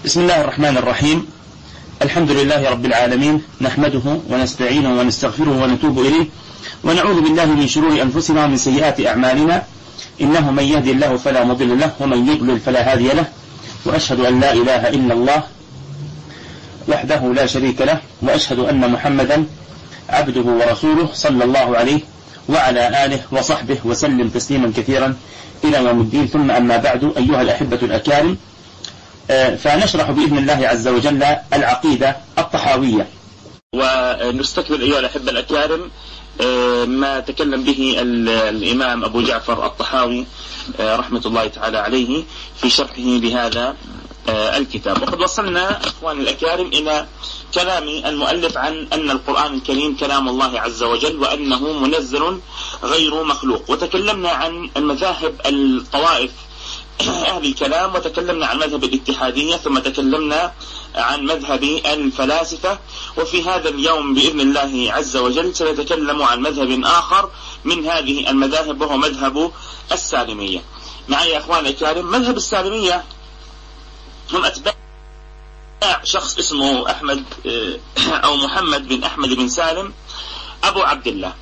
بسم الله الرحمن الرحيم. الحمد لله رب العالمين، نحمده ونستعينه ونستغفره ونتوب إليه، ونعوذ بالله من شرور أنفسنا ومن سيئات أعمالنا، إنه من يهدي الله فلا مضل له ومن يضلل فلا هادي له، وأشهد أن لا إله إلا الله وحده لا شريك له، وأشهد أن محمدا عبده ورسوله صلى الله عليه وعلى آله وصحبه وسلم تسليما كثيرا إلى يوم الدين. ثم أما بعد، أيها الأحبة الأكارم، فنشرح بإذن الله عز وجل العقيدة الطحاوية، ونستكمل أيها الأحبة الأكارم ما تكلم به الإمام أبو جعفر الطحاوي رحمة الله تعالى عليه في شرحه لهذا الكتاب. وقد وصلنا أخواني الأكارم إلى كلام المؤلف عن أن القرآن الكريم كلام الله عز وجل وأنه منزل غير مخلوق، وتكلمنا عن المذاهب الطوائف أهل الكلام، وتكلمنا عن مذهب الاتحادية، ثم تكلمنا عن مذهب الفلاسفة. وفي هذا اليوم بإذن الله عز وجل سنتكلم عن مذهب آخر من هذه المذاهب، وهو مذهب السالمية. معي يا أخوان الكرام، مذهب السالمية هم أتباع شخص اسمه أحمد أو محمد بن أحمد بن سالم أبو عبد الله.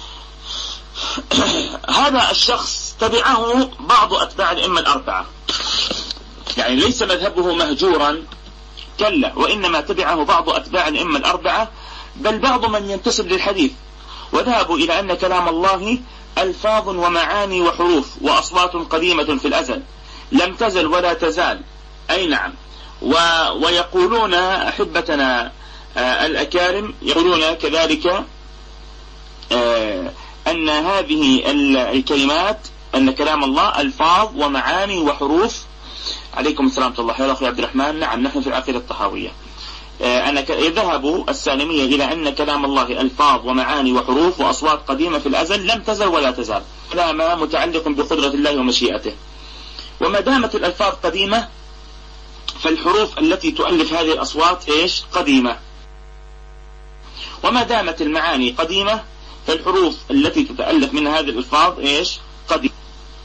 هذا الشخص تبعه بعض أتباع الأئمة الأربعة، يعني ليس مذهبه مهجورا، كلا، وإنما تبعه بعض أتباع الأئمة الأربعة، بل بعض من ينتسب للحديث، وذهبوا إلى أن كلام الله ألفاظ ومعاني وحروف وأصوات قديمة في الأزل لم تزل ولا تزال. أي نعم. ويقولون أحبتنا الأكارم، يقولون كذلك أن هذه الكلمات، أن كلام الله ألفاظ ومعاني وحروف. عليكم السلام ورحمة الله. يا أخي عبد الرحمن، نعم نحن في العقيدة الطحاوية. يذهب السالمية إلى أن كلام الله ألفاظ ومعاني وحروف وأصوات قديمة في الأزل لم تزل ولا تزال، كلام متعلق بقدرة الله ومشيئته. وما دامت الألفاظ قديمة فالحروف التي تؤلف هذه الأصوات إيش؟ قديمة. وما دامت المعاني قديمة فالحروف التي تتألف من هذه الألفاظ إيش؟ قديمة.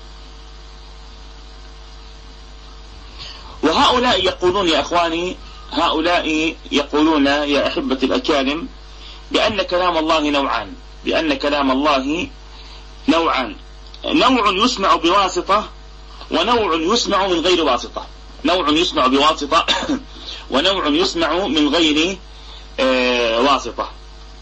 وهؤلاء يقولون يا أخواني، هؤلاء يقولون يا أحبة الأكارم بأن كلام الله نوعان، بأن كلام الله نوعان، نوع يسمع بواسطة ونوع يسمع من غير واسطة، نوع يسمع بواسطة ونوع يسمع من غير واسطة.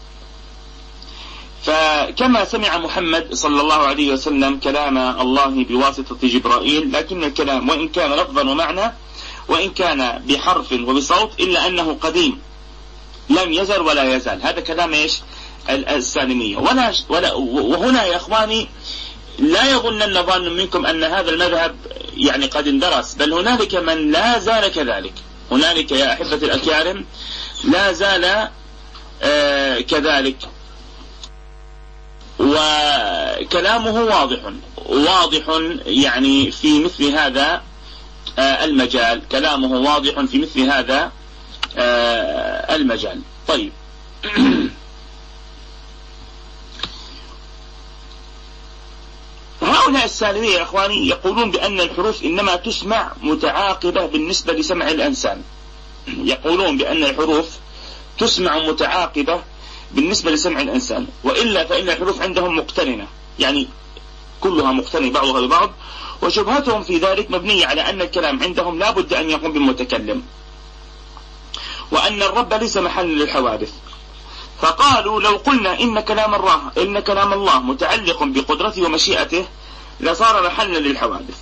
فكما سمع محمد صلى الله عليه وسلم كلام الله بواسطة جبرائيل، لكن الكلام وإن كان لفظا ومعنى، وإن كان بحرف وبصوت، إلا أنه قديم لم يزل ولا يزال. هذا كلام إيش؟ السالمية. وهنا يا أخواني لا يظنن ظان منكم أن هذا المذهب يعني قد اندرس، بل هنالك من لا زال كذلك، هنالك يا أحبة الأكارم لا زال كذلك، وكلامه واضح يعني في مثل هذا المجال، كلامه واضح في مثل هذا المجال. طيب هؤلاء السالمية يا أخواني يقولون بأن الحروف إنما تسمع متعاقبة بالنسبة لسمع الإنسان، يقولون بأن الحروف تسمع متعاقبة بالنسبة لسمع الإنسان، وإلا فإن الحروف عندهم مقترنة، يعني كلها مقترنة بعضها ببعض. وشبهتهم في ذلك مبنية على أن الكلام عندهم لا بد أن يكون بالمتكلم، وأن الرب ليس محل للحوادث. فقالوا لو قلنا إن كلام الله متعلق بقدرته ومشيئته لصار محلا للحوادث.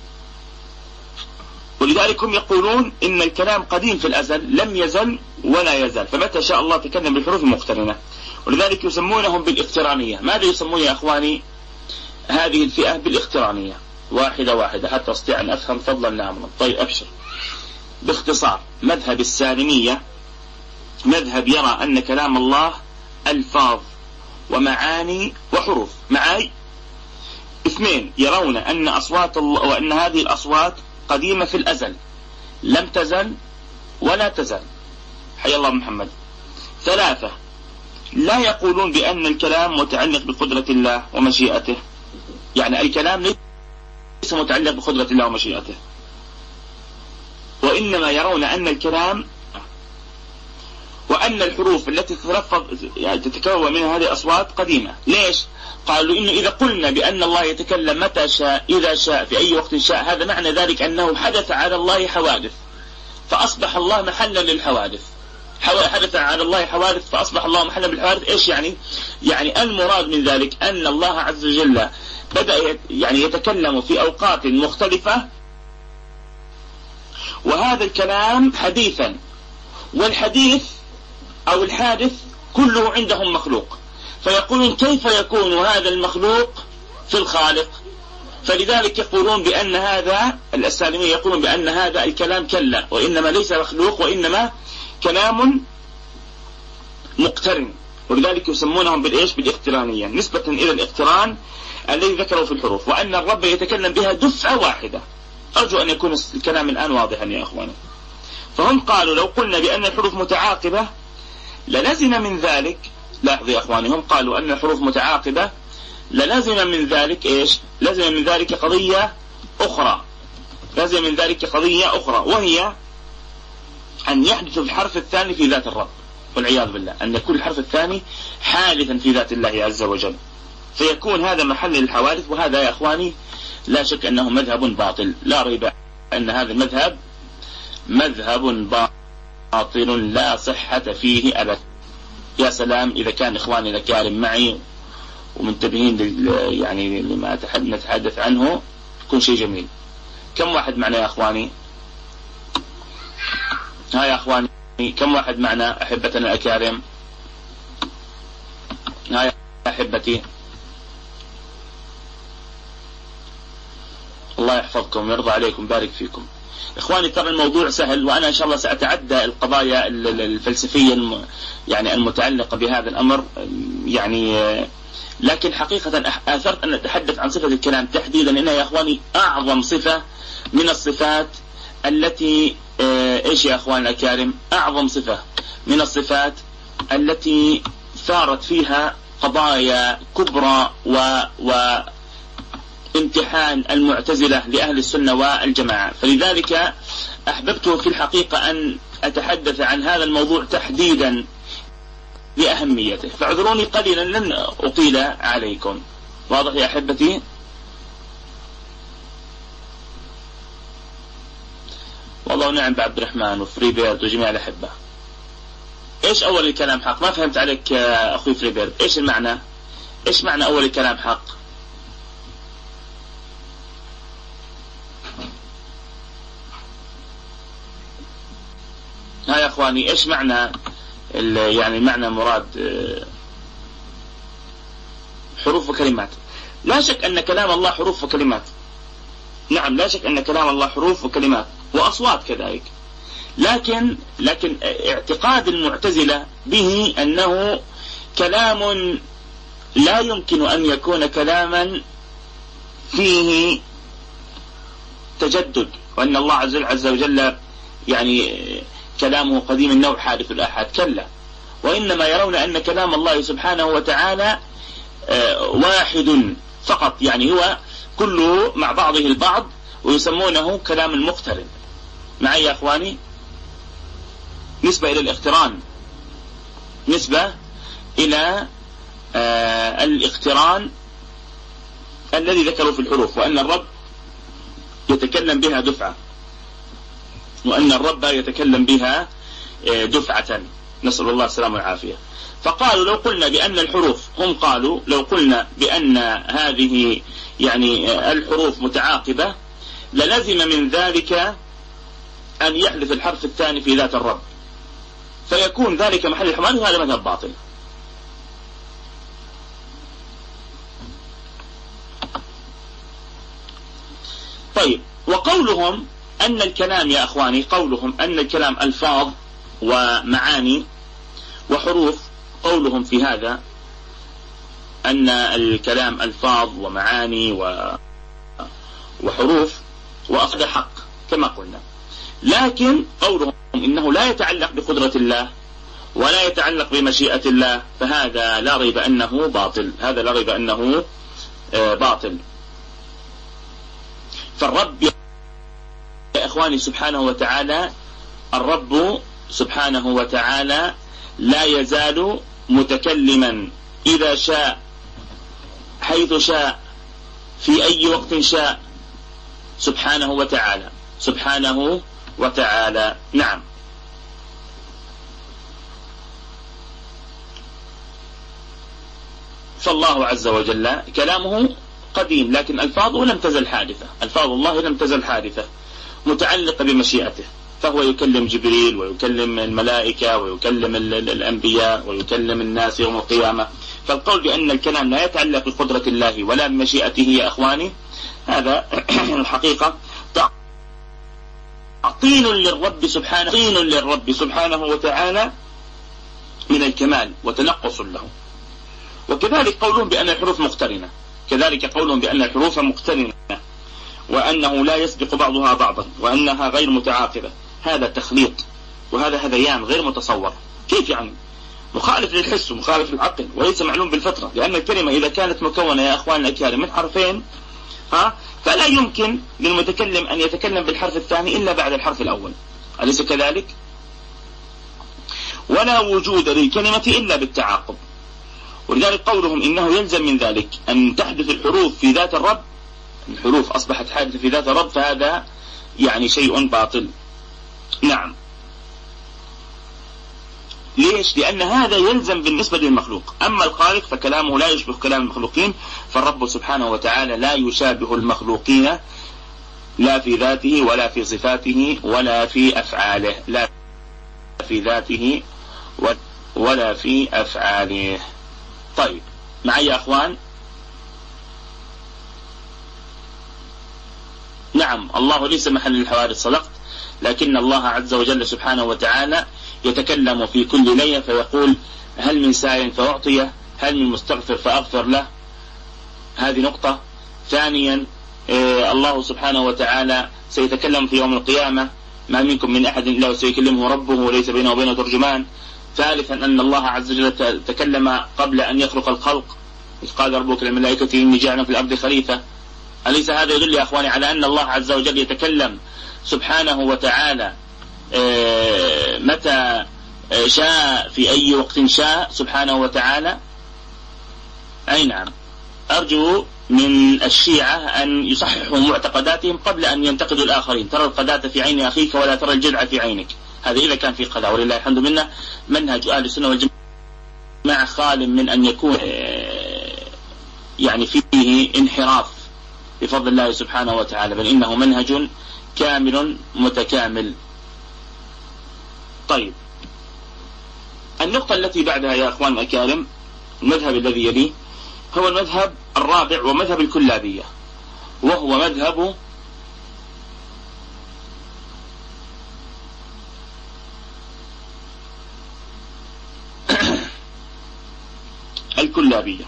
ولذلك هم يقولون إن الكلام قديم في الأزل لم يزل ولا يزال، فمتى شاء الله تكلم بالحروف المقترنة. ولذلك يسمونهم بالاقترانية. ماذا يسمون يا أخواني هذه الفئة؟ بالاقترانية. واحدة حتى أستطيع أن أفهم، فضلا نعم. طيب أبشر. باختصار، مذهب السالمية مذهب يرى أن كلام الله ألفاظ ومعاني وحروف. معاي؟ اثنين، يرون أن أصوات الله وأن هذه الأصوات قديمة في الأزل لم تزل ولا تزال. حي الله محمد. ثلاثة، لا يقولون بأن الكلام متعلق بقدرة الله ومشيئته، يعني الكلام ليس متعلق بقدرة الله ومشيئته، وإنما يرون أن الكلام وأن الحروف التي تتكون منها هذه الأصوات قديمة. ليش؟ قالوا إنه إذا قلنا بأن الله يتكلم متى شاء إذا شاء في أي وقت شاء، هذا معنى ذلك أنه حدث على الله حوادث فأصبح الله محلا للحوادث. حدث على الله حوادث فأصبح الله محلا بالحوادث. إيش يعني؟ يعني المراد من ذلك أن الله عز وجل بدأ يعني يتكلم في أوقات مختلفة، وهذا الكلام حديثا، والحديث أو الحادث كله عندهم مخلوق، فيقولون كيف يكون هذا المخلوق في الخالق؟ فلذلك يقولون بأن هذا السالمية يقولون بأن هذا الكلام كلا، وإنما ليس مخلوق وإنما كلام مقترن، ولذلك يسمونهم بالإيش؟ بالاقترانية، نسبة إلى الاقتران الذي ذكروا في الحروف، وأن الرب يتكلم بها دفعة واحدة. أرجو أن يكون الكلام الآن واضحا يا أخواني. فهم قالوا لو قلنا بأن الحروف متعاقبة للزم من ذلك، لاحظوا يا أخواني، هم قالوا أن الحروف متعاقبة للزم من ذلك إيش؟ لزم من ذلك قضية أخرى، لزم من ذلك قضية أخرى، وهي أن يحدث الحرف الثاني في ذات الرب، والعياذ بالله، أن يكون الحرف الثاني حادثا في ذات الله عز وجل، فيكون هذا محل للحوادث. وهذا يا أخواني لا شك أنه مذهب باطل، لا ريب أن هذا المذهب مذهب باطل لا صحة فيه أبدا. يا سلام إذا كان إخواني الأكارم معي ومنتبهين يعني لما نتحدث عنه، يكون شيء جميل. كم واحد معنا يا أخواني؟ ها يا أخواني كم واحد معنا أحبتنا الأكارم؟ ها يا أحبتي، الله يحفظكم ويرضى عليكم، بارك فيكم. إخواني ترى الموضوع سهل، وأنا إن شاء الله سأتعدى القضايا الفلسفية يعني المتعلقة بهذا الأمر يعني، لكن حقيقة آثرت أن أتحدث عن صفة الكلام تحديدا، لأنها يا أخواني أعظم صفة من الصفات التي إيش يا أخواني الأكارم؟ أعظم صفة من الصفات التي ثارت فيها قضايا كبرى وامتحان المعتزلة لأهل السنة والجماعة. فلذلك أحببت في الحقيقة أن أتحدث عن هذا الموضوع تحديدا لأهميته، فاعذروني قليلا لن أطيل عليكم. واضح يا أحبتي؟ والله نعم بعبد الرحمن وفري بيرد وجميع الأحبة. إيش أول الكلام حق؟ ما فهمت عليك يا أخوي فري بيرد، إيش المعنى؟ إيش معنى أول الكلام حق؟ ها يا أخواني إيش معنى يعني معنى مراد حروف وكلمات؟ لا شك أن كلام الله حروف وكلمات، نعم لا شك أن كلام الله حروف وكلمات وأصوات كذلك، لكن اعتقاد المعتزلة به أنه كلام لا يمكن أن يكون كلاما فيه تجدد، وأن الله عز وجل يعني كلامه قديم النوع حادث الآحاد، كلا، وإنما يرون أن كلام الله سبحانه وتعالى واحد فقط، يعني هو كله مع بعضه البعض، ويسمونه كلام المقترن. معي يا أخواني؟ نسبة إلى الاقتران، نسبة إلى الاقتران الذي ذكروا في الحروف، وأن الرب يتكلم بها دفعة، وأن الرب يتكلم بها دفعة، نسأل الله السلامة والعافية. فقالوا لو قلنا بأن الحروف، هم قالوا لو قلنا بأن هذه يعني الحروف متعاقبة للزم من ذلك أن يحدث الحرف الثاني في ذات الرب، فيكون ذلك محل الحمال، وهذا مذهب باطل. طيب، وقولهم أن الكلام يا أخواني، قولهم أن الكلام ألفاظ ومعاني وحروف، قولهم في هذا أن الكلام ألفاظ ومعاني وحروف وأصل حق كما قلنا، لكن قولهم إنه لا يتعلق بقدرة الله ولا يتعلق بمشيئة الله، فهذا لا ريب أنه باطل، هذا لا ريب أنه باطل. فالرب يا إخواني سبحانه وتعالى الرب سبحانه وتعالى لا يزال متكلما إذا شاء حيث شاء في أي وقت شاء سبحانه وتعالى سبحانه وتعالى. نعم. فالله عز وجل كلامه قديم لكن ألفاظه لم تزل حادثة، ألفاظ الله لم تزل حادثة متعلقة بمشيئته، فهو يكلم جبريل ويكلم الملائكة ويكلم الأنبياء ويكلم الناس يوم القيامة. فالقول بأن الكلام لا يتعلق بقدرة الله ولا بمشيئته يا أخواني هذا الحقيقة تعطيل للرب سبحانه وتعالى من الكمال وتنقص له. وكذلك قولهم بأن الحروف مقترنة وأنه لا يسبق بعضها بعضا وأنها غير متعاقبة، هذا تخليط وهذا هذيان غير متصور. كيف يعني؟ مخالف للحس ومخالف للعقل وليس معلوم بالفطرة، لأن الكلمة إذا كانت مكونة يا أخوان الأكارم من حرفين فلا يمكن للمتكلم أن يتكلم بالحرف الثاني إلا بعد الحرف الأول، أليس كذلك؟ ولا وجود للكلمة إلا بالتعاقب. ولذلك قولهم إنه يلزم من ذلك أن تحدث الحروف في ذات الرب، الحروف أصبحت حادثة في ذات الرب، فهذا يعني شيء باطل. نعم. ليش؟ لأن هذا يلزم بالنسبة للمخلوق، أما الخالق فكلامه لا يشبه كلام المخلوقين، فالرب سبحانه وتعالى لا يشابه المخلوقين لا في ذاته ولا في صفاته ولا في أفعاله، لا في ذاته ولا في أفعاله. طيب معي يا أخوان؟ نعم. الله ليس محل الحوادث صدقت، لكن الله عز وجل سبحانه وتعالى يتكلم في كل ليلة فيقول هل من سائل فأعطيه، هل من مستغفر فأغفر له. هذه نقطة. ثانيا الله سبحانه وتعالى سيتكلم في يوم القيامة ما منكم من أحد إلا وسيكلمه ربه وليس بينه وبينه ترجمان. ثالثا أن الله عز وجل تكلم قبل أن يخلق الخلق، إذ قال ربك للملائكة إني جاعل في الأرض خليفة. أليس هذا يدل يا أخواني على أن الله عز وجل يتكلم سبحانه وتعالى متى شاء في أي وقت شاء سبحانه وتعالى؟ أي نعم. أرجو من الشيعة أن يصححوا معتقداتهم قبل أن ينتقدوا الآخرين. ترى القذاة في عين أخيك ولا ترى الجدع في عينك، هذا إذا كان في قذاة. ولله الحمد منا منهج أهل السنة والجماعة خال من أن يكون يعني فيه انحراف بفضل الله سبحانه وتعالى، بل إنه منهج كامل متكامل. طيب النقطة التي بعدها يا أخوان الأكارم، المذهب الذي يليه هو المذهب الرابع ومذهب الكلابية، وهو مذهب الكلابية،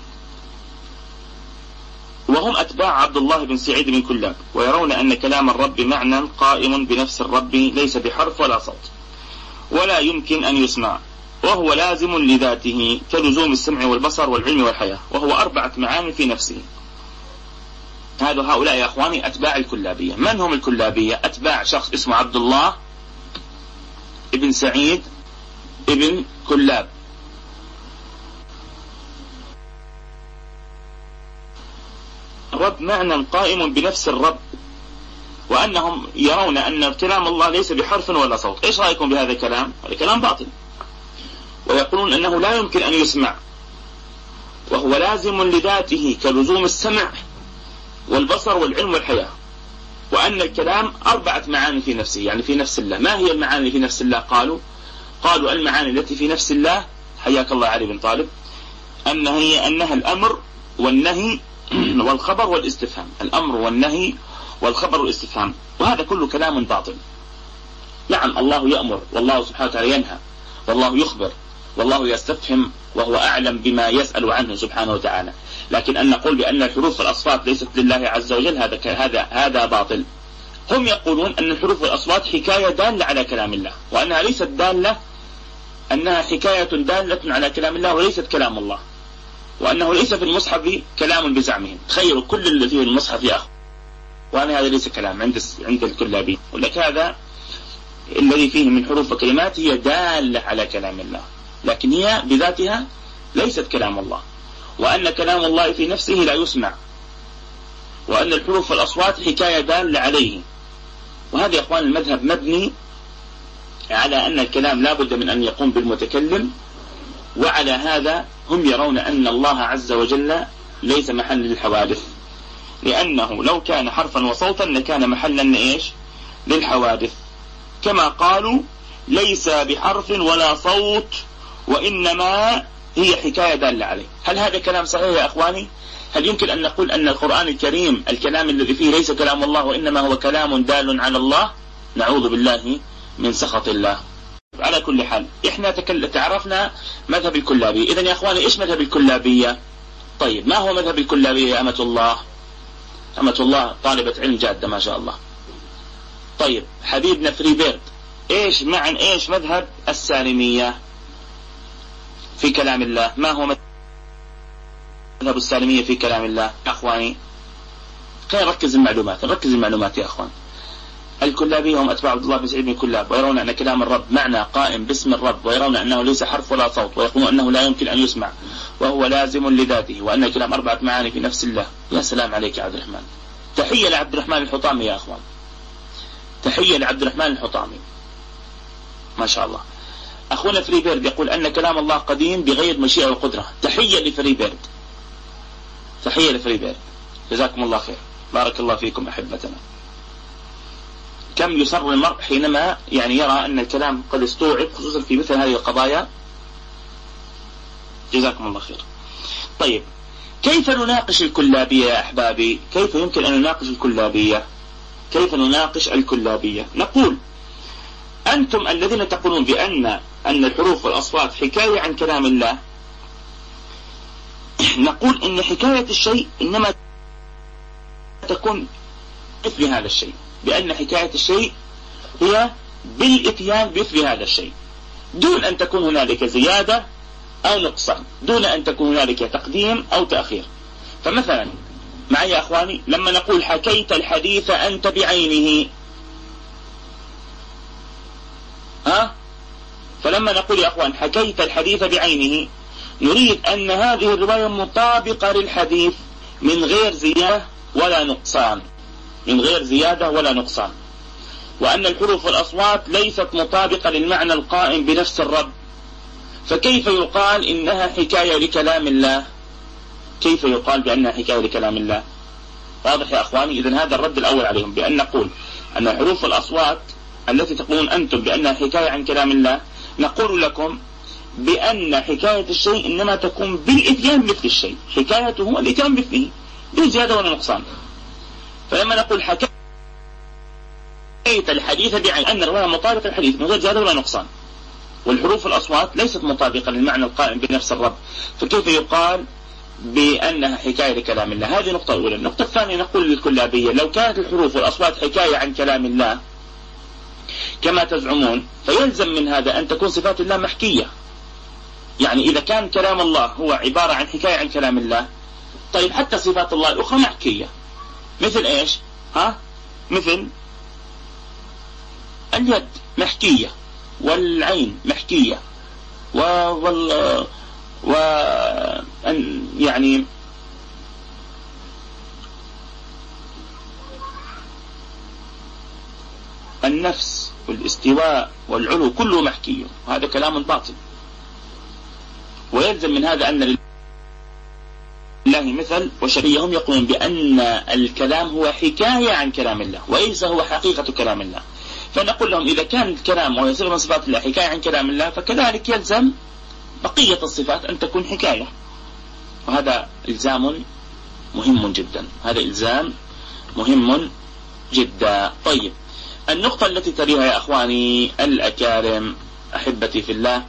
وهم أتباع عبد الله بن سعيد بن كلاب، ويرون أن كلام الرب معنى قائم بنفس الرب ليس بحرف ولا صوت ولا يمكن أن يسمع، وهو لازم لذاته كلزوم السمع والبصر والعلم والحياة، وهو 4 معاني في نفسه. هؤلاء يا أخواني أتباع الكلابية. من هم الكلابية؟ أتباع شخص اسمه عبد الله ابن سعيد ابن كلاب. الرب معنى قائم بنفس الرب، وأنهم يرون أن كلام الله ليس بحرف ولا صوت. إيش رأيكم بهذا الكلام؟ هذا كلام باطل. ويقولون أنه لا يمكن أن يسمع، وهو لازم لذاته كلزوم السمع والبصر والعلم والحياة، وأن الكلام 4 معاني في نفسه، يعني في نفس الله. ما هي المعاني في نفس الله؟ قالوا المعاني التي في نفس الله، حياك الله علي بن طالب، أنها الأمر والنهي والخبر والاستفهام. الأمر والنهي والخبر والاستفهام، وهذا كله كلام باطل. نعم الله يأمر، والله سبحانه وتعالى ينهى، والله يخبر، والله يستفهم، وهو أعلم بما يسأل عنه سبحانه وتعالى. لكن أن نقول بأن الحروف والأصوات ليست لله عز وجل هذا باطل. هم يقولون أن الحروف والأصوات حكاية دالة على كلام الله، وأنها ليست دالة، أنها حكاية دالة على كلام الله وليست كلام الله، وأنه ليس في المصحف كلام بزعمهم. تخيلوا كل الذي في المصحف يا وأنا هذا ليس كلام عند الكلابي، ولك هذا الذي فيه من حروف وكلمات هي دالة على كلام الله، لكن هي بذاتها ليست كلام الله، وأن كلام الله في نفسه لا يسمع، وأن الحروف والأصوات حكاية دالة عليه. وهذا يا أخوان المذهب مبني على أن الكلام لا بد من أن يقوم بالمتكلم، وعلى هذا هم يرون أن الله عز وجل ليس محل للحوادث، لأنه لو كان حرفا وصوتا لكان محلا إيش للحوادث، كما قالوا ليس بحرف ولا صوت وإنما هي حكاية دالة عليه. هل هذا كلام صحيح يا أخواني؟ هل يمكن أن نقول أن القرآن الكريم الكلام الذي فيه ليس كلام الله وإنما هو كلام دال على الله؟ نعوذ بالله من سخط الله. على كل حال إحنا تعرفنا مذهب الكلابي. إذن يا أخواني إيش مذهب الكلابية؟ طيب ما هو مذهب الكلابية يا أمة الله؟ أمة الله طالبة علم جادة ما شاء الله. طيب حبيبنا فريبيرد، إيش مذهب السالمية في كلام الله؟ ما هو مذهب السالمية في كلام الله يا أخواني؟ خلينا نركز المعلومات يا أخوان. الكلابية هم أتباع عبد الله بن سعيد بن كلاب، ويرون أن كلام الرب معنى قائم باسم الرب، ويرون أنه ليس حرف ولا صوت، ويقولون أنه لا يمكن أن يسمع وهو لازم لذاته، وأن الكلام 4 معاني في نفس الله. يا سلام عليك يا عبد الرحمن. تحية لعبد الرحمن الحطامي يا أخوان، تحية لعبد الرحمن الحطامي ما شاء الله. أخونا فريبيرد يقول أن كلام الله قديم بغير مشيئة وقدرة. تحية لفريبيرد، تحية لفريبيرد، جزاكم الله خير، بارك الله فيكم أحبتنا. كم يسر المرء حينما يرى أن الكلام قد استوعب، خصوصا في مثل هذه القضايا. جزاكم الله خير. طيب كيف نناقش الكلابية يا أحبابي؟ كيف يمكن أن نناقش الكلابية؟ كيف نناقش الكلابية؟ نقول أنتم الذين تقولون بأن الحروف والأصوات حكاية عن كلام الله، نقول إن حكاية الشيء إنما تكون مثل هذا الشيء، بأن حكاية الشيء هي بالإتيان بمثل هذا الشيء، دون أن تكون هنالك زيادة أو نقصان، دون أن تكون هنالك تقديم أو تأخير. فمثلا معي يا أخواني لما نقول حكيت الحديث أنت بعينه، فلما نقول يا أخوان حكيت الحديث بعينه، نريد أن هذه الرواية مطابقة للحديث من غير زيادة ولا نقصان، من غير زيادة ولا نقصان، وأن الحروف والأصوات ليست مطابقة للمعنى القائم بنفس الرب، فكيف يقال إنها حكاية لكلام الله؟ كيف يقال بأنها حكاية لكلام الله؟ واضح يا أخواني؟ إذن هذا الرد الأول عليهم، بأن نقول أن الحروف والأصوات التي تقولون أنتم بأنها حكاية عن كلام الله، نقول لكم بأن حكاية الشيء إنما تكون بالإتيان مثل الشيء، حكايته الإتيان مثله دون زيادة ولا نقصان. فلما نقول حكيت الحديث بعين، أن الرواية مطابقة الحديث من غير زيادة ولا نقصان، والحروف والأصوات ليست مطابقة للمعنى القائم بنفس الرب، فكيف يقال بأنها حكاية لكلام الله؟ هذه النقطة الأولى. النقطة الثانية نقول للكلابية لو كانت الحروف والأصوات حكاية عن كلام الله كما تزعمون، فيلزم من هذا أن تكون صفات الله محكية. يعني إذا كان كلام الله هو عبارة عن حكاية عن كلام الله، طيب حتى صفات الله الأخرى محكية. مثل إيش؟ مثل اليد محكية، والعين محكية، يعني النفس والاستواء والعلو كله محكي، هذا كلام باطل. ويلزم من هذا أن لله مثل وشبيه، هم يقولون بأن الكلام هو حكاية عن كلام الله وليس هو حقيقة كلام الله. فنقول لهم إذا كان الكلام ويصير من صفات الله حكاية عن كلام الله، فكذلك يلزم بقية الصفات أن تكون حكاية، وهذا إلزام مهم جدا، هذا إلزام مهم جدا. طيب النقطة التي تليها يا أخواني الأكارم أحبتي في الله،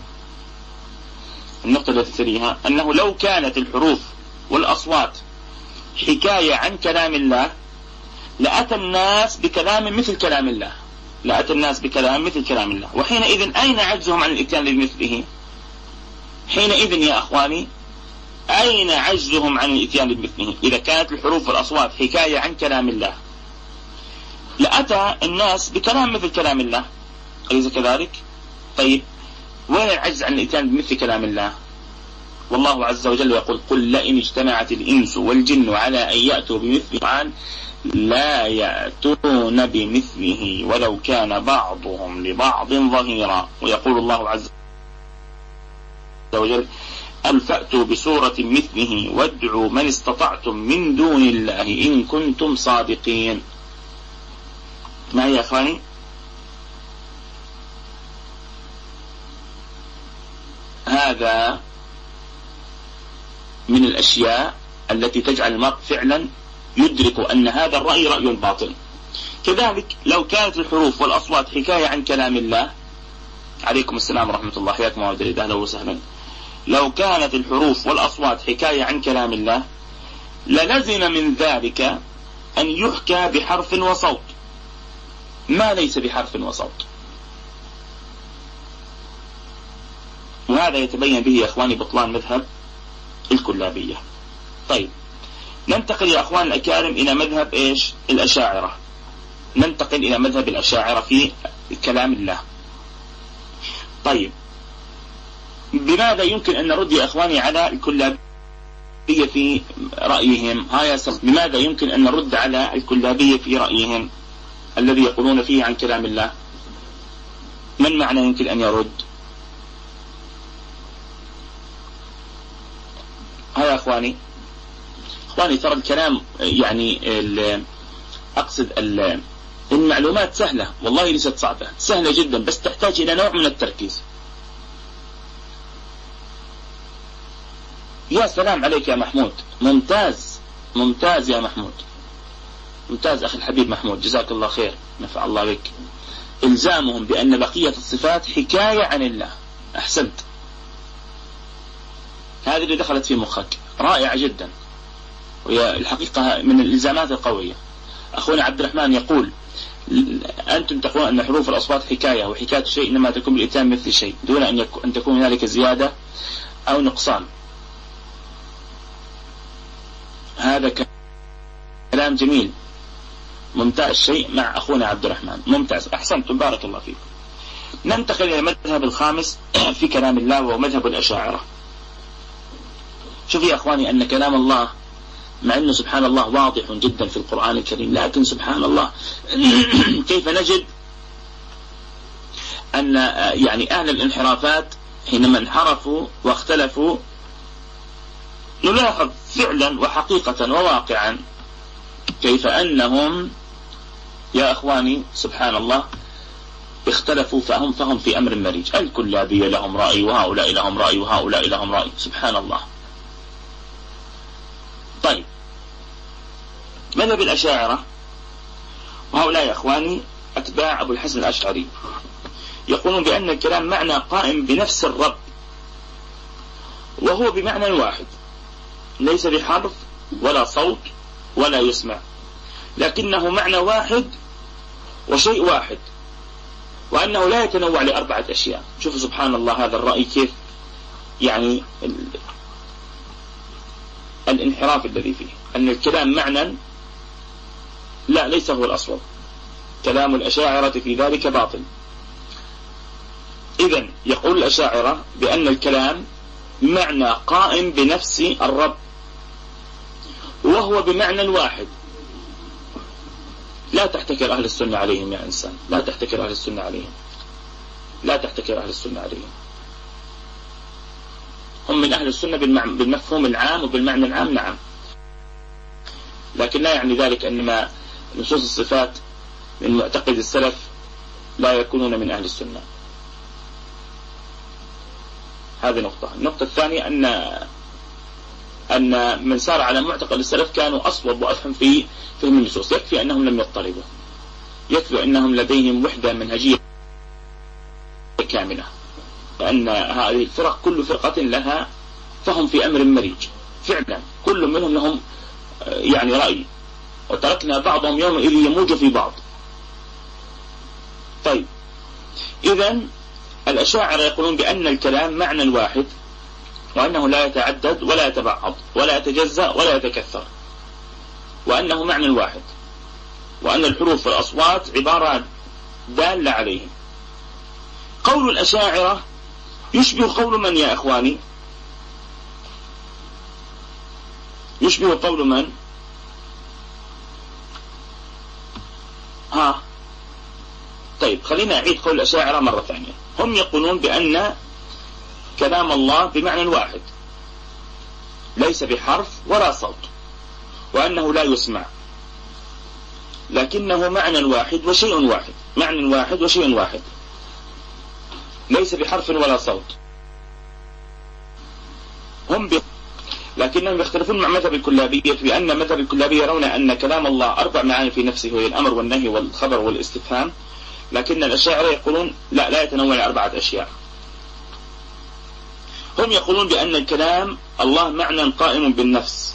النقطة التي تليها أنه لو كانت الحروف والأصوات حكاية عن كلام الله لأتى الناس بكلام مثل كلام الله، لأتى الناس بكلام مثل كلام الله، وحينئذ أين عجزهم عن الإتيان بمثله؟ حينئذ يا أخواني أين عجزهم عن الإتيان بمثله؟ إذا كانت الحروف والأصوات حكاية عن كلام الله لأتى الناس بكلام مثل كلام الله، أليس كذلك؟ طيب وين العجز عن الإتيان بمثل كلام الله؟ والله عز وجل يقول قل لئن اجتمعت الإنس والجن على أن يأتوا بمثل قال لا يأتون بمثله ولو كان بعضهم لبعض ظهيرا. ويقول الله عز وجل قل فأتوا بسورة مثله وادعوا من استطعتم من دون الله إن كنتم صادقين. ما هي يا أخواني؟ هذا من الأشياء التي تجعل المرء فعلا يدرك أن هذا الرأي رأي باطل. كذلك لو كانت الحروف والأصوات حكاية عن كلام الله، عليكم السلام ورحمة الله، حياكم الله ودريد، أهلا وسهلا. لو كانت الحروف والأصوات حكاية عن كلام الله للزم من ذلك أن يحكى بحرف وصوت ما ليس بحرف وصوت، وهذا يتبين به يا أخواني بطلان مذهب الكلابية. طيب ننتقل يا أخوان الأكارم إلى مذهب إيش؟ الأشاعرة. ننتقل إلى مذهب الأشاعرة في كلام الله. طيب بماذا يمكن أن نرد يا أخواني على الكلابية في رأيهم؟ بماذا يمكن أن نرد على الكلابية في رأيهم الذي يقولون فيه عن كلام الله؟ من معنى يمكن أن يرد؟ يا أخواني ترى الكلام يعني أقصد المعلومات سهلة، والله ليست صعبة، سهلة جدا، بس تحتاج إلى نوع من التركيز. يا سلام عليك يا محمود، ممتاز يا محمود، ممتاز أخي الحبيب محمود، جزاك الله خير، نفع الله بك. إلزامهم بأن بقية الصفات حكاية عن الله، أحسنت، هذه اللي دخلت في مخك، رائعة جدا، وهي الحقيقة من الإلزامات القوية. أخونا عبد الرحمن يقول أنتم تقولون أن حروف الأصوات حكاية، وحكاية شيء إنما تكون بالإتيان مثل شيء دون أن تكون هنالك زيادة أو نقصان. هذا كلام جميل، ممتاز شيء مع أخونا عبد الرحمن، ممتاز، أحسنتم، بارك الله فيكم. ننتقل إلى المذهب الخامس في كلام الله وهو مذهب الأشاعرة. شوف يا أخواني أن كلام الله مع أنه سبحان الله واضح جدا في القرآن الكريم، لكن سبحان الله كيف نجد أن يعني أهل الانحرافات حينما انحرفوا واختلفوا نلاحظ فعلا وحقيقة وواقعا كيف أنهم يا أخواني سبحان الله اختلفوا، فهم في أمر مريج. الكلابية لهم رأي، وهؤلاء لهم رأي، وهؤلاء لهم رأي، سبحان الله. طيب مذهب الأشاعرة، وهؤلاء يا أخواني أتباع أبو الحسن الأشعري، يقولون بأن الكلام معنى قائم بنفس الرب، وهو بمعنى واحد، ليس بحرف ولا صوت ولا يسمع، لكنه معنى واحد وشيء واحد، وأنه لا يتنوع لأربعة أشياء. شوفوا سبحان الله هذا الرأي كيف يعني الانحراف الذي فيه، أن الكلام معنى، لا ليس هو الأصوب، كلام الأشاعرة في ذلك باطل. إذن يقول الأشاعرة بأن الكلام معنى قائم بنفس الرب، وهو بمعنى واحد. لا تحتكر أهل السنة عليهم يا إنسان، لا تحتكر أهل السنة عليهم، لا تحتكر أهل السنة عليهم، هم من أهل السنة بالمفهوم العام وبالمعنى العام، نعم، لكن لا يعني ذلك أن نصوص الصفات من معتقد السلف لا يكونون من أهل السنة. هذه نقطة. النقطة الثانية أن من سار على معتقد السلف كانوا أصوب وأفهم في فهم النصوص، يكفي أنهم لم يضطربوا، يكفي أنهم لديهم وحدة منهجية كاملة، لأن هذه الفرق كل فرقة لها فهم في أمر مريج، فعلا كل منهم لهم يعني رأي، وتركنا بعضهم يومئذ يموج في بعض. طيب إذن الأشاعرة يقولون بأن الكلام معنى واحد، وأنه لا يتعدد ولا يتبعض ولا يتجزأ ولا يتكثر، وأنه معنى واحد. وأن الحروف والأصوات عبارة دالة عليه. قول الأشاعرة يشبه قول من يا أخواني؟ يشبه قول من؟ طيب خلينا أعيد قول الأشاعرة مرة ثانية. هم يقولون بأن كلام الله بمعنى واحد ليس بحرف ولا صوت، وأنه لا يسمع، لكنه معنى واحد وشيء واحد، معنى واحد وشيء واحد، ليس بحرف ولا صوت. لكنهم يختلفون مع مذهب الكلابية، بأن مذهب الكلابية يرون أن كلام الله 4 معاني في نفسه، وهي الأمر والنهي والخبر والاستفهام، لكن الأشاعرة يقولون لا يتنوع 4 أشياء. هم يقولون بأن الكلام الله معنى قائم بالنفس،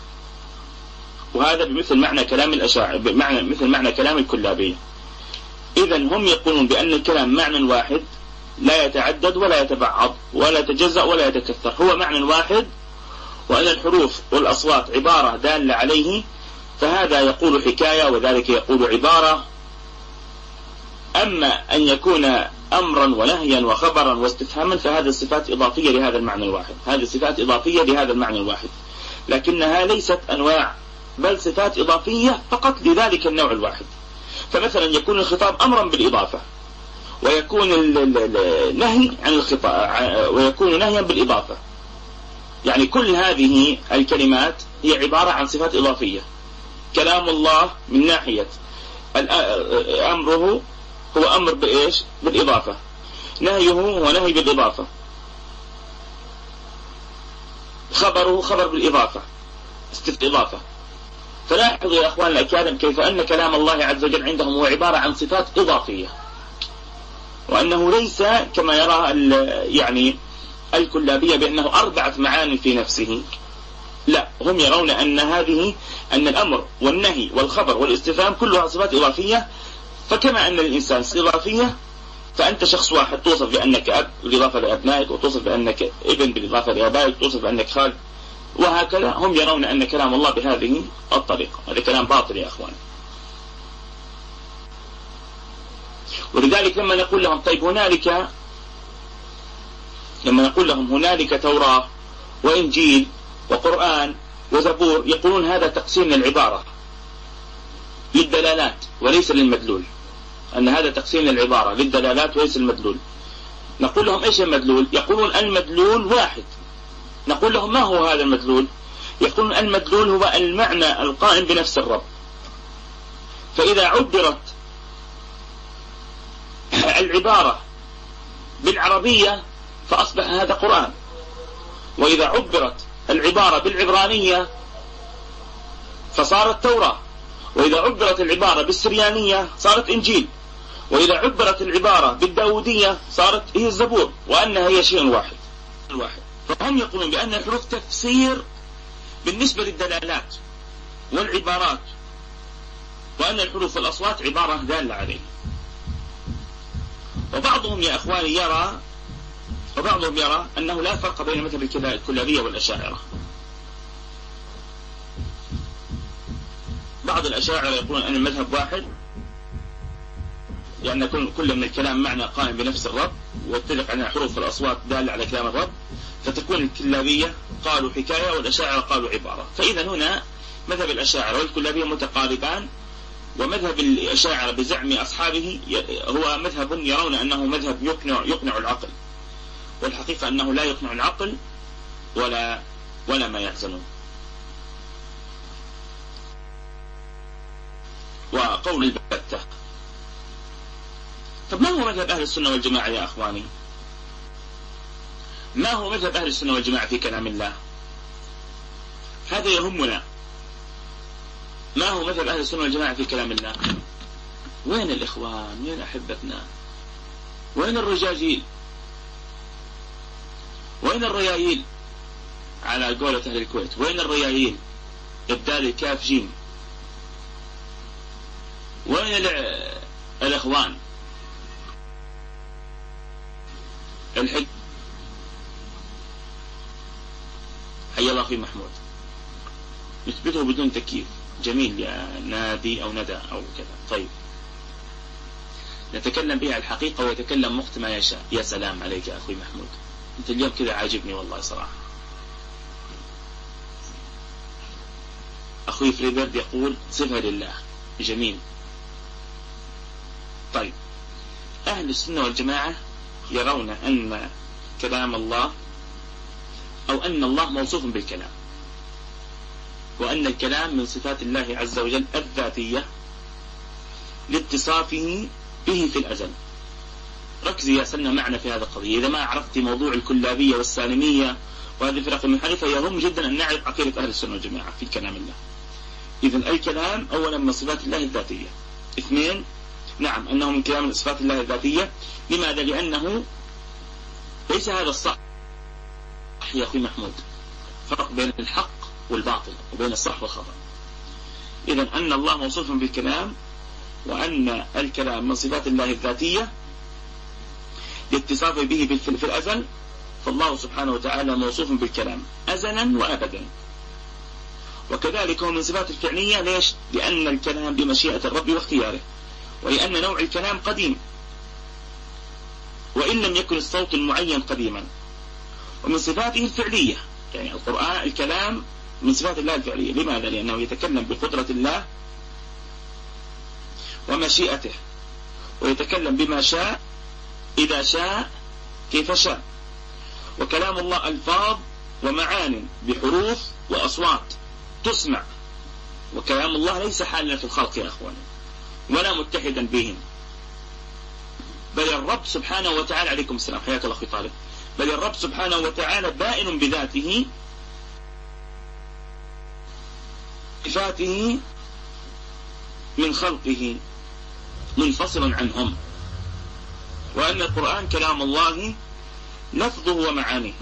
وهذا بمثل معنى كلام الأشاعرة، مثل معنى كلام الكلابية. إذن هم يقولون بأن الكلام معنى واحد لا يتعدد ولا يتبعض ولا يتجزأ ولا يتكثر، هو معنى واحد، وأن الحروف والأصوات عبارة دالة عليه، فهذا يقول حكاية وذلك يقول عبارة. أما أن يكون أمرا ونهيا وخبرا واستفهاما فهذه صفات إضافية لهذا المعنى الواحد، هذه صفات إضافية لهذا المعنى الواحد، لكنها ليست أنواع، بل صفات إضافية فقط لذلك النوع الواحد. فمثلا يكون الخطاب أمرا بالإضافة، ويكون النهي عن الخطاب، ويكون نهيا بالإضافة. يعني كل هذه الكلمات هي عبارة عن صفات إضافية. كلام الله من ناحية أمره هو أمر بإيش؟ بالإضافة. نهيه هو نهي بالإضافة. خبره خبر بالإضافة، إضافة. فلاحظوا يا أخوان الأكارم كيف أن كلام الله عز وجل عندهم هو عبارة عن صفات إضافية، وأنه ليس كما يرى يعني الكلابية بأنه 4 معاني في نفسه. لا، هم يرون أن أن الأمر والنهي والخبر والاستفهام كلها صفات إضافية. فكما أن الإنسان إضافية، فأنت شخص واحد توصف بأنك أب بالإضافة لأبنائك، وتوصف بأنك ابن بالإضافة لأبائك، توصف بأنك خالد، وهكذا. هم يرون أن كلام الله بهذه الطريقة. هذا كلام باطل يا أخوان. ولذلك لما نقول لهم طيب لما نقول لهم هنالك توراة وإنجيل وقرآن وزبور، يقولون هذا تقسيم للعبارة للدلالات وليس للمدلول، أن هذا تقسيم للعبارة للدلالات وليس المدلول. نقول لهم إيش المدلول؟ يقولون المدلول واحد. نقول لهم ما هو هذا المدلول؟ يقولون المدلول هو المعنى القائم بنفس الرب. فإذا عبرت العبارة بالعربية فأصبح هذا قرآن، وإذا عبرت العبارة بالعبرانية فصارت توراة، وإذا عبرت العبارة بالسريانية صارت إنجيل، وإذا عبرت العبارة بالداودية صارت هي الزبور، وأنها هي شيء واحد. فهم يقولون بأن الحروف تفسير بالنسبة للدلالات والعبارات، وأن الحروف والأصوات عبارة دالة عليه. وبعضهم يا أخواني يرى أنه لا فرق بين مذهب الكلابية والأشاعرة. بعض الأشاعرة يقولون أن المذهب واحد، لأن كل من الكلام معنى قائم بنفس الرب، واتفق أن الحروف والأصوات دالة على كلام الرب، فتكون الكلابية قالوا حكاية والأشاعرة قالوا عبارة. فإذا هنا مذهب الأشاعرة والكلابية متقاربان، ومذهب الأشاعرة بزعم أصحابه هو مذهب يرون أنه مذهب يقنع العقل، والحقيقة أنه لا يقنع العقل ولا ما يحزنون. وقول البتة. طب ما هو مذهب أهل السنة والجماعة يا أخواني؟ ما هو مذهب أهل السنة والجماعة في كلام الله؟ هذا يهمنا. ما هو مذهب أهل السنة والجماعة في كلام الله؟ وين الإخوان؟ وين أحبتنا؟ وين الرجاجيل؟ وين الرياييل على قولة أهل الكويت؟ وين الرياييل؟ إبدال الكاف جيم. وين الإخوان؟ الحج. حي الله أخي محمود. نثبته بدون تكييف. جميل يا نادي أو ندى أو كذا. طيب نتكلم بها الحقيقة ويتكلم وقت ما يشاء. يا سلام عليك يا أخوي محمود، أنت اليوم كذا عاجبني والله صراحة. أخوي فريبرد يقول صفة لله. جميل. طيب أهل السنة والجماعة يرون أن كلام الله أو أن الله موصوف بالكلام، وأن الكلام من صفات الله عز وجل الذاتية لاتصافه به في الأزل. ركزي يا سلمى معنا في هذا القضية. إذا ما عرفت موضوع الكلابية والسالمية وهذه الفرق المنحرفة يهم جدا أن نعرف عقيدة أهل السنة والجماعة في كلام الله. إذن الكلام أولا من صفات الله الذاتية. اثنين، نعم أنه من كلام من صفات الله الذاتية. لماذا؟ لأنه ليس هذا الصح يا أخي محمود، فرق بين الحق والباطل وبين الصح والخطأ. إذن أن الله موصوف بالكلام وأن الكلام من صفات الله الذاتية لاتصافه به في الأزل، فالله سبحانه وتعالى موصوف بالكلام أزلا وأبدا. وكذلك هو من صفات الفعلية. ليش؟ لأن الكلام بمشيئة الرب واختياره، ولأن نوع الكلام قديم وإن لم يكن الصوت المعين قديما. ومن صفاته الفعلية، يعني القرآن الكلام من صفات الله الفعلية. لماذا؟ لأنه يتكلم بقدرة الله ومشيئته، ويتكلم بما شاء إذا شاء كيف شاء. وكلام الله ألفاظ ومعان بحروف وأصوات تسمع، وكلام الله ليس حالا في الخلق يا أخواني ولا متحدا بهم، بل الرب سبحانه وتعالى، عليكم السلام حياك الله أخي طالب، بل الرب سبحانه وتعالى بائن بذاته صفاته من خلقه منفصل عنهم. وأن القرآن كلام الله لفظه ومعانيه،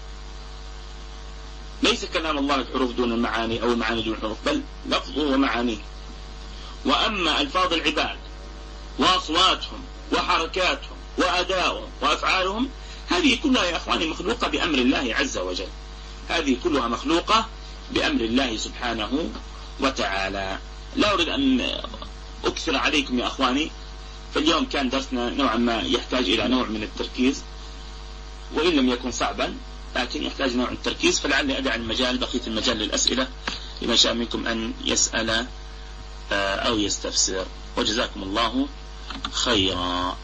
ليس كلام الله الحروف دون المعاني أو المعاني دون الحروف، بل لفظه ومعانيه. وأما ألفاظ العباد وأصواتهم وحركاتهم وأدائهم وأفعالهم هذه كلها يا أخواني مخلوقة بأمر الله عز وجل، هذه كلها مخلوقة بأمر الله سبحانه وتعالى. لا أريد أن أكثر عليكم يا أخواني، فاليوم كان درسنا نوعا ما يحتاج إلى نوع من التركيز، وإن لم يكن صعبا لكن يحتاج نوع من التركيز، فلعلي أدع المجال بقية المجال للأسئلة لمن شاء منكم أن يسأل أو يستفسر. وجزاكم الله خيرا.